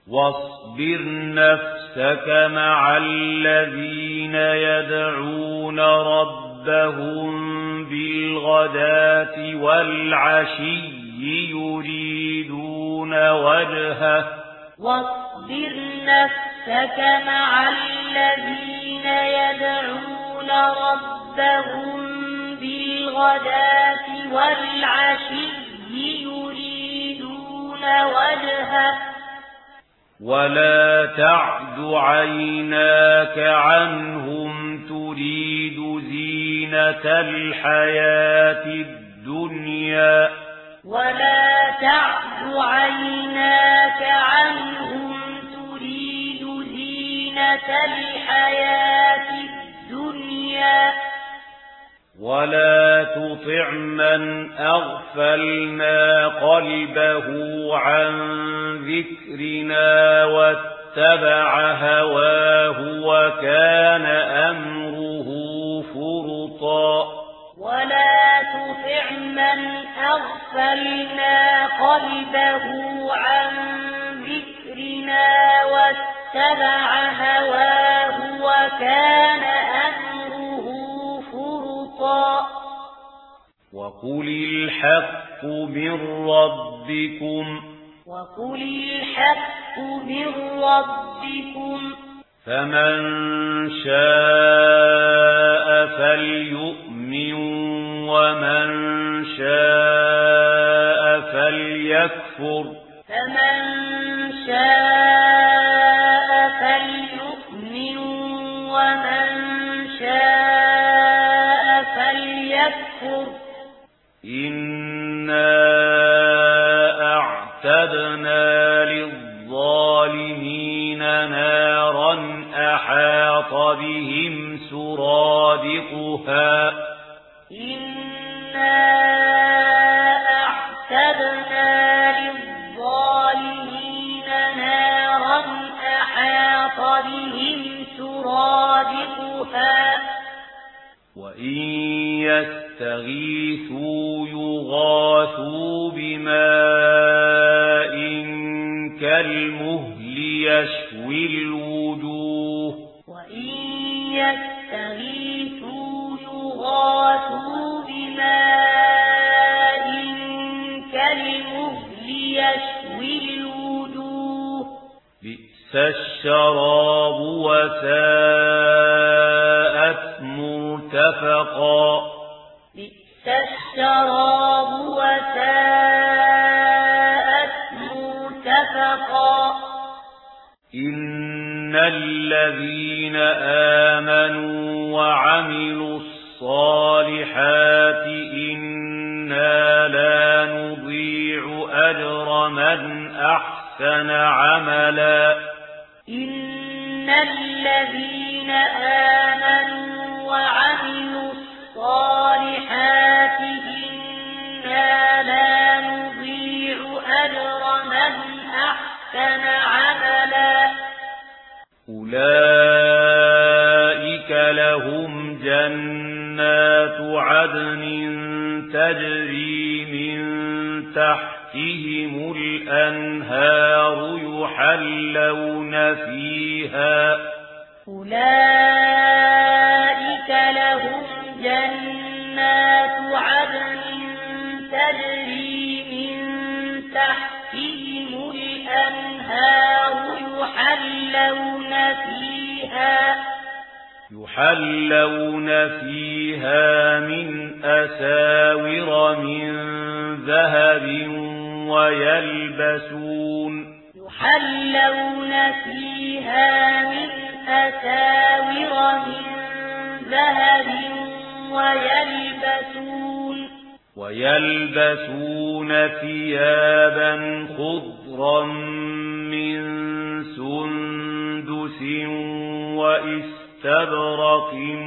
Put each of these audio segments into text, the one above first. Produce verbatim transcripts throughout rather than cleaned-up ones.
واصبر نفسك مع الذين يدعون ربهم بالغداة والعشي يريدون وجهه واصبر نفسك مع الذين يدعون ربهم بالغداة والعشي يريدون وجهه ولا تعد عيناك عنهم تريد زينة الحياة الدنيا ولا تعد عيناك عنهم تريد زينة الحياة الدنيا ولا تطع من أغفلنا قلبه عن ذكرنا واتبع هواه وكان أمره فرطا ولا تطع من أغفلنا قلبه عن ذكرنا واتبع هواه وكان أمره فرطا وقل الحق من ربكم وقل الحق من ربكم فمن شاء فليؤمن ومن شاء فليكفر فمن شاء فليؤمن ومن شاء فليكفر إنا أعتدنا للظالمين نارا أحاط بهم سرادقها إنا أعتدنا للظالمين نارا أحاط بهم سرادقها وإن يستغيثوا يغاثوا بماء كالمهل يشوي الوجوه وإن يستغيثوا يغاثوا بماء كالمهل يشوي الوجوه بئس الشراب وساءت مرتفقا بئس الشراب وساءت مرتفقا إن الذين آمنوا وعملوا الصالحات إنا لا نضيع أجر من أحسن عملا إن الذين آمنوا وعملوا الصالحات إنا لا نضيع أجر من أحسن عملا أولئك لهم جنات عدن تجري من تحتهم الأنهار يحلون فيها أولئك لهم جنات عدن تجري من تحتهم الأنهار يحلون فيها يحلون فيها من أساور من ذهب ويلبسون يحلون فيها من أساور من ذهب ويلبسون ويلبسون ثيابا خضرا من سندس واستبرق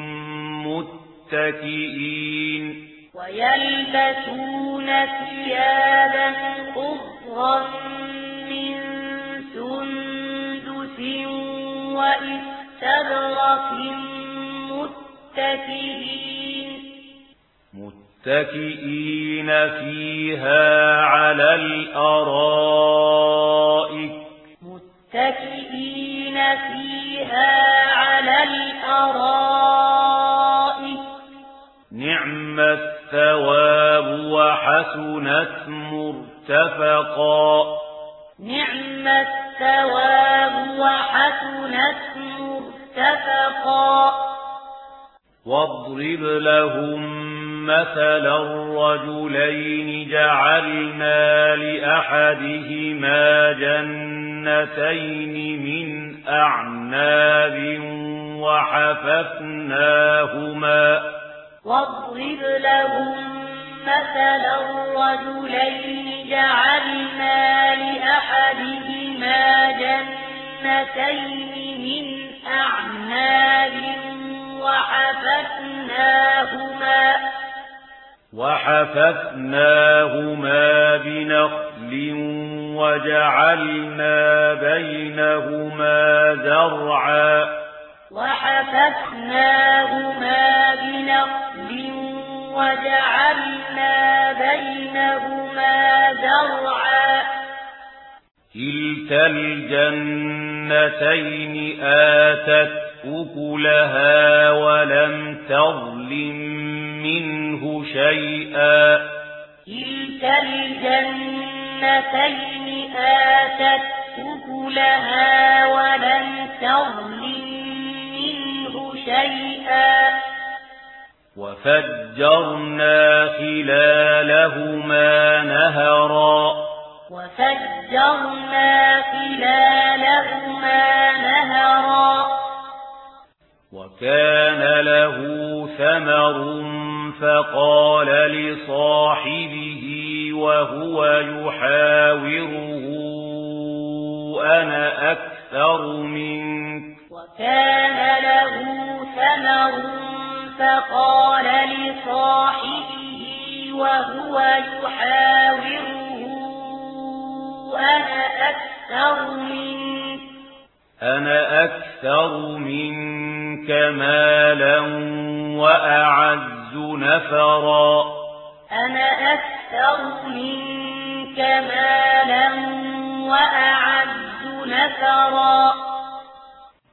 متكئين ويلبسون ثيابا خضرا من سندس واستبرق متكئين متكئين فيها على الأرائك متكئين فيها على الأرائك نعم الثواب وحسنت مرتفقا نعم الثواب وحسنت مرتفقا واضرب لهم مثلا الرجلين جعلنا لأحدهما جنتين من أعناب وحففناهما واضرب لهم مثلا الرجلين جعلنا لأحدهما جنتين من أعناب وحففناهما وحففناهما بنخل وجعلنا بينهما زرعا وحففناهما بنخل وجعلنا بينهما زرعا كلتا الجنتين آتت أكلها ولم تظلم منه شيئا كلتا الجنتين آتت أكلها ولم تظلم منه شيئا وفجرنا خلالهما نهرا وفجرنا خلالهما نهرا وكان له ثمر فقال لصاحبه وهو يحاوره أنا أكثر منك وكان له ثمر فقال لصاحبه وهو يحاوره أنا أكثر منك أنا أكثر منك مالا وأعز نفرا أنا أكثر منك مالا وأعز نفرا